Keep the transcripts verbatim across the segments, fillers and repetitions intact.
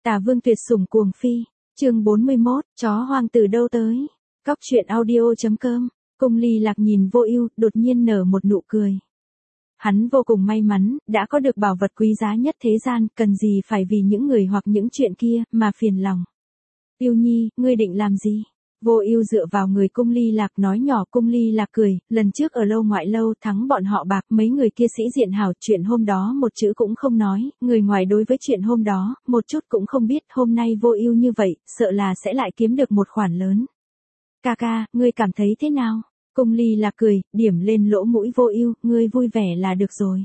Tả Vương tuyệt sủng cuồng phi, chương bốn mươi mốt, chó hoang từ đâu tới? Cóc truyện audio chấm com. Cung Ly Lạc nhìn Vô Ưu, đột nhiên nở một nụ cười. Hắn vô cùng may mắn, đã có được bảo vật quý giá nhất thế gian, cần gì phải vì những người hoặc những chuyện kia mà phiền lòng. Ưu Nhi, ngươi định làm gì? Vô Ưu dựa vào người Cung Ly Lạc nói nhỏ. Cung Ly Lạc cười, lần trước ở lâu ngoại lâu thắng bọn họ bạc, mấy người kia sĩ diện hảo, chuyện hôm đó một chữ cũng không nói, người ngoài đối với chuyện hôm đó, một chút cũng không biết, hôm nay Vô Ưu như vậy, sợ là sẽ lại kiếm được một khoản lớn. Ca ca, ngươi cảm thấy thế nào? Cung Ly Lạc cười, điểm lên lỗ mũi Vô Ưu, ngươi vui vẻ là được rồi.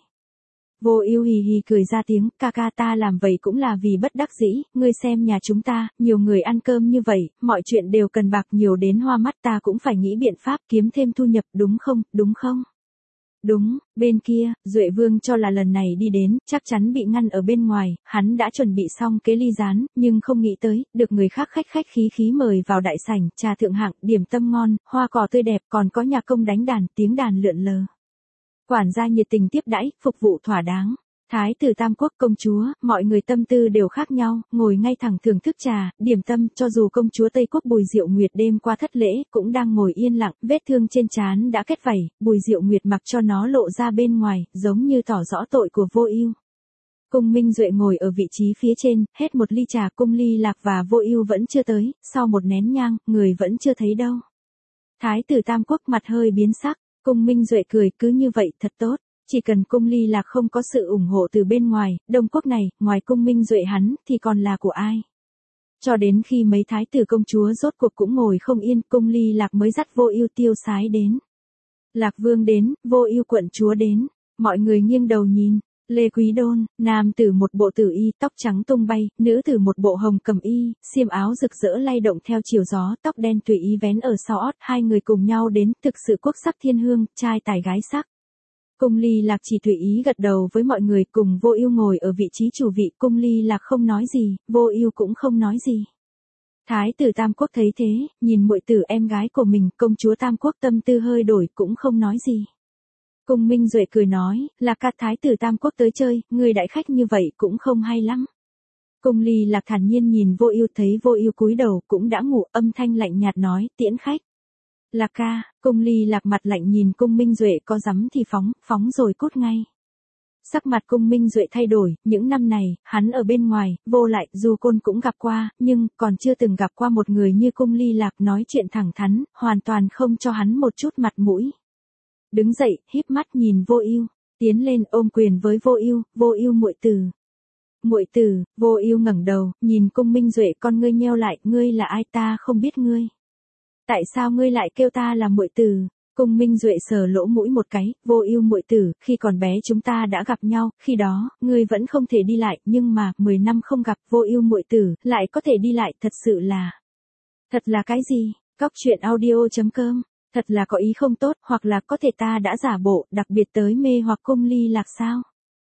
Vô Ưu hì hì cười ra tiếng, ca ca ta làm vậy cũng là vì bất đắc dĩ, ngươi xem nhà chúng ta, nhiều người ăn cơm như vậy, mọi chuyện đều cần bạc nhiều đến hoa mắt, ta cũng phải nghĩ biện pháp kiếm thêm thu nhập, đúng không, đúng không? Đúng, bên kia, Duệ Vương cho là lần này đi đến, chắc chắn bị ngăn ở bên ngoài, hắn đã chuẩn bị xong kế ly gián, nhưng không nghĩ tới, được người khác khách khách khí khí mời vào đại sảnh, trà thượng hạng, điểm tâm ngon, hoa cỏ tươi đẹp, còn có nhạc công đánh đàn, tiếng đàn lượn lờ. Quản gia nhiệt tình tiếp đãi, phục vụ thỏa đáng. Thái tử Tam Quốc công chúa, mọi người tâm tư đều khác nhau, ngồi ngay thẳng thưởng thức trà, điểm tâm, cho dù công chúa Tây Quốc Bùi Diệu Nguyệt đêm qua thất lễ, cũng đang ngồi yên lặng, vết thương trên trán đã kết vảy, Bùi Diệu Nguyệt mặc cho nó lộ ra bên ngoài, giống như tỏ rõ tội của Vô Ưu. Cung Minh Duệ ngồi ở vị trí phía trên, hết một ly trà. Cung Ly Lạc và Vô Ưu vẫn chưa tới, sau một nén nhang, người vẫn chưa thấy đâu. Thái tử Tam Quốc mặt hơi biến sắc. Cung Minh Duệ cười, cứ như vậy thật tốt, chỉ cần Cung Ly Lạc không có sự ủng hộ từ bên ngoài, Đông Quốc này, ngoài Cung Minh Duệ hắn, thì còn là của ai? Cho đến khi mấy thái tử công chúa rốt cuộc cũng ngồi không yên, Cung Ly Lạc mới dắt Vô Ưu tiêu sái đến. Lạc Vương đến, Vô Ưu quận chúa đến, mọi người nghiêng đầu nhìn. Lê Quý Đôn, nam tử một bộ tử y, tóc trắng tung bay, nữ tử một bộ hồng cẩm y, xiêm áo rực rỡ lay động theo chiều gió, tóc đen tùy ý vén ở sau ót, hai người cùng nhau đến, thực sự quốc sắc thiên hương, trai tài gái sắc. Cung Ly Lạc chỉ tùy ý gật đầu với mọi người, cùng Vô Ưu ngồi ở vị trí chủ vị. Cung Ly Lạc không nói gì, Vô Ưu cũng không nói gì. Thái tử Tam Quốc thấy thế, nhìn muội tử em gái của mình, công chúa Tam Quốc tâm tư hơi đổi, cũng không nói gì. Cung Minh Duệ cười nói, Lạc ca, thái tử Tam Quốc tới chơi, người đại khách như vậy cũng không hay lắm. Cung Ly Lạc thản nhiên nhìn Vô Ưu, thấy Vô Ưu cúi đầu cũng đã ngủ, âm thanh lạnh nhạt nói, tiễn khách. Lạc ca. Cung Ly Lạc mặt lạnh nhìn Cung Minh Duệ, có dám thì phóng, phóng rồi cút ngay. Sắc mặt Cung Minh Duệ thay đổi, những năm này, hắn ở bên ngoài, vô lại, dù côn cũng gặp qua, nhưng, còn chưa từng gặp qua một người như Cung Ly Lạc nói chuyện thẳng thắn, hoàn toàn không cho hắn một chút mặt mũi. Đứng dậy, híp mắt nhìn Vô Ưu, tiến lên ôm quyền với Vô Ưu, Vô Ưu muội tử. Muội tử. Vô Ưu ngẩng đầu, nhìn Cung Minh Duệ, con ngươi nheo lại, ngươi là ai, ta không biết ngươi. Tại sao ngươi lại kêu ta là muội tử? Cung Minh Duệ sờ lỗ mũi một cái, Vô Ưu muội tử, khi còn bé chúng ta đã gặp nhau, khi đó, ngươi vẫn không thể đi lại, nhưng mà, mười năm không gặp, Vô Ưu muội tử, lại có thể đi lại, thật sự là. Thật là cái gì? Cóc truyện audio chấm com. Thật là có ý không tốt, hoặc là có thể ta đã giả bộ, đặc biệt tới mê hoặc Cung Ly Lạc sao?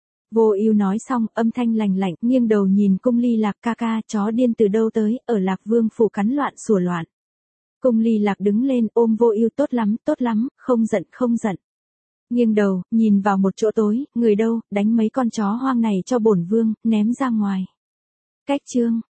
Vô Ưu nói xong, âm thanh lạnh lạnh, nghiêng đầu nhìn Cung Ly Lạc, ca ca, chó điên từ đâu tới, ở Lạc Vương phủ cắn loạn sủa loạn. Cung Ly Lạc đứng lên, ôm Vô Ưu, tốt lắm, tốt lắm, không giận, không giận. Nghiêng đầu, nhìn vào một chỗ tối, người đâu, đánh mấy con chó hoang này cho bổn vương, ném ra ngoài. Cách chương.